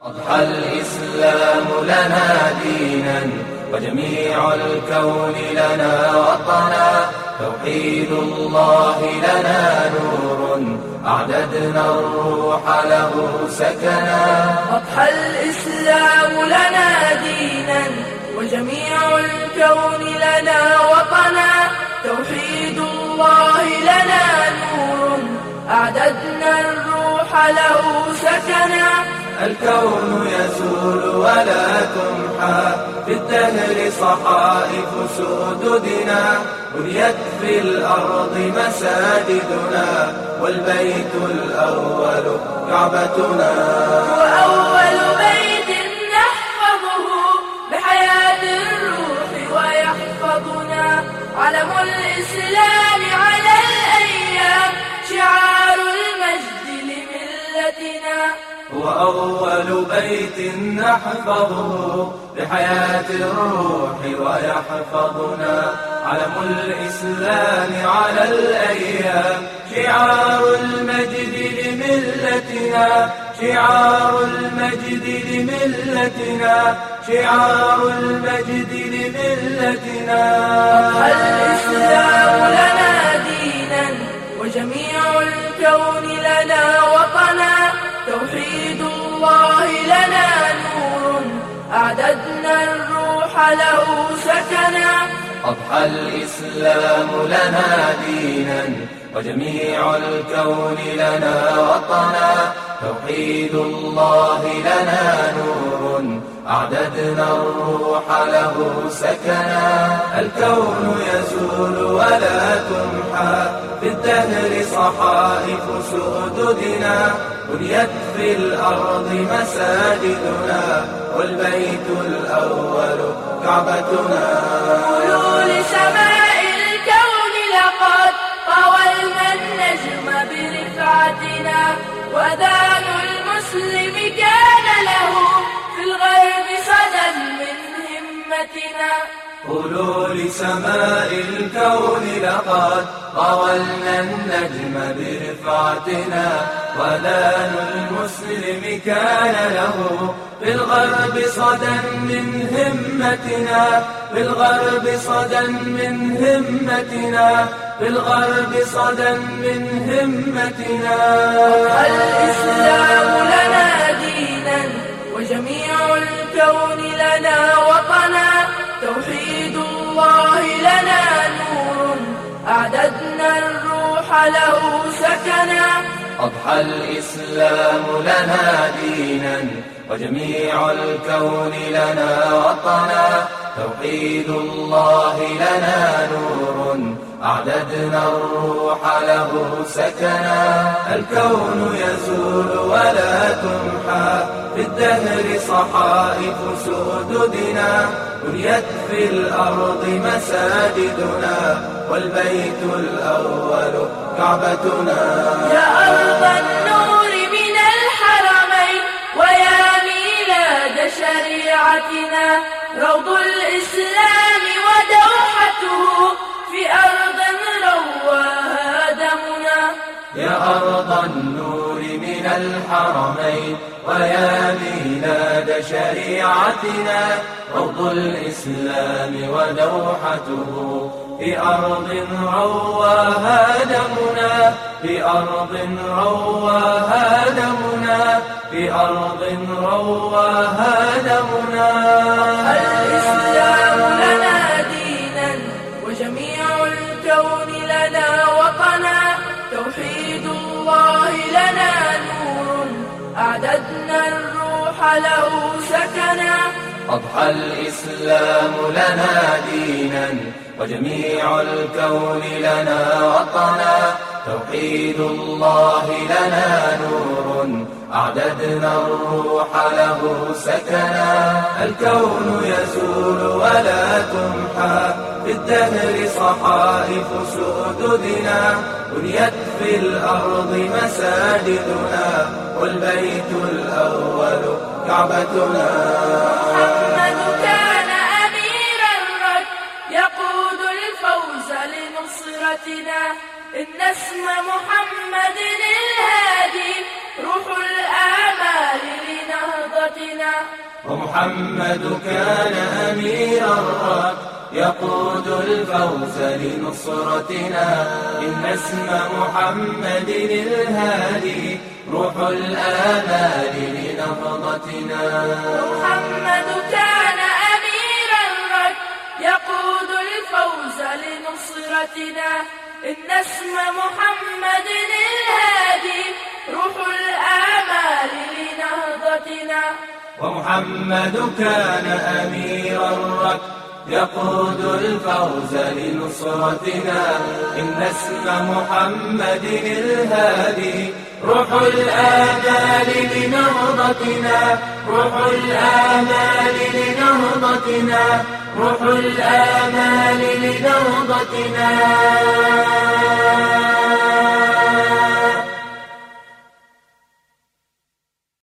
أضحى الإسلام لنا دينا وجميع الكون لنا وطنا، توحيد الله لنا نور أعددنا الروح له سكنا. أضحى الإسلام لنا دينا وجميع الكون لنا وطنا، توحيد الله لنا نور أعددنا الروح له سكنا. الكون يزول ولا تمحى في الدهر صحائف سؤددنا، بنيت في الأرض مساجدنا والبيت الأول كعبتنا. وأول بيت نحفظه بحياة الروح ويحفظنا، علم الإسلام على الأيام شعار المجد لملتنا. هو أول بيت نحفظه بحياة الروح ويحفظنا، علم الإسلام على الأيام شعار المجد لملتنا، شعار المجد لملتنا، شعار المجد لملتنا. أضحى الإسلام لنا دينا وجميع الكون لنا وطنا، توحيد الله لنا نور أعددنا الروح له سكنا. أضحى الإسلام لنا دينا وجميع الكون لنا وطنا، توحيد الله لنا نور أعددنا الروح له سكنا. الكون يزول ولا تمحى في الدهر صحائف سؤددنا، بنيت في الأرض مساجدنا والبيت الأول كعبتنا. قولوا لسماء الكون لقد طولنا النجم برفعتنا، وأذان المسلم كان له في الغرب صدى من همتنا. قولوا لسماء الكون لقد طولنا النجم برفعتنا، وأذان المسلم كان له في الغرب صدى من همتنا، في الغرب صدى من همتنا، في الغرب صدى من همتنا. أضحى الإسلام لنا دينا وجميع الكون لنا وطنا، توحيد الله لنا نور أعددنا الروح له سكنا. أضحى الإسلام لنا دينا وجميع الكون لنا وطنا، توحيد الله لنا نور أعددنا الروح له سكنا. الكون يزول ولا تمحى في الدهر صحائف سؤددنا، بنيت في الأرض مساجدنا والبيت الأول كعبتنا. يا أرض النور من الحرمين ويا ميلاد شريعتنا، روض الإسلام ودوحته في أرض رواها دمنا. يا أرض النور من الحرمين ويا ميلاد شريعتنا، روض الإسلام ودوحته في أرض رواها دمنا، في أرض رواها دمنا، في أرض رواها دمنا. الإسلام لنا دينا وجميع الكون لنا وطنا، توحيد الله لنا نور أعددنا الروح له سكنا. أضحى الإسلام لنا دينا وجميع الكون لنا وطنا، توحيد الله لنا نور أعددنا الروح له سكنا. الكون يزول ولا تمحى في الدهر صحائف سؤددنا، بنيت في الأرض مساجدنا والبيت الأول كعبتنا. محمد كان أمير الرد يقود الفوز لنصرتنا، إن اسم محمد الهادي روح الآمال لنهضتنا. نهضتنا. ومحمد كان أمير الركب يقود الفوز لنصرتنا. إن اسم محمد الهادي روح الآمال لنهضتنا. محمد كان أمير الركب يقود الفوز لنصرتنا. إن اسم محمد الهادي روح الآمال لنهضتنا. ومحمد كان أمير الركب يقود الفوز لنصرتنا. إن اسم محمد الهادي روح الآمال لنهضتنا. روح الآمال لنهضتنا. روح الآمال لنهضتنا.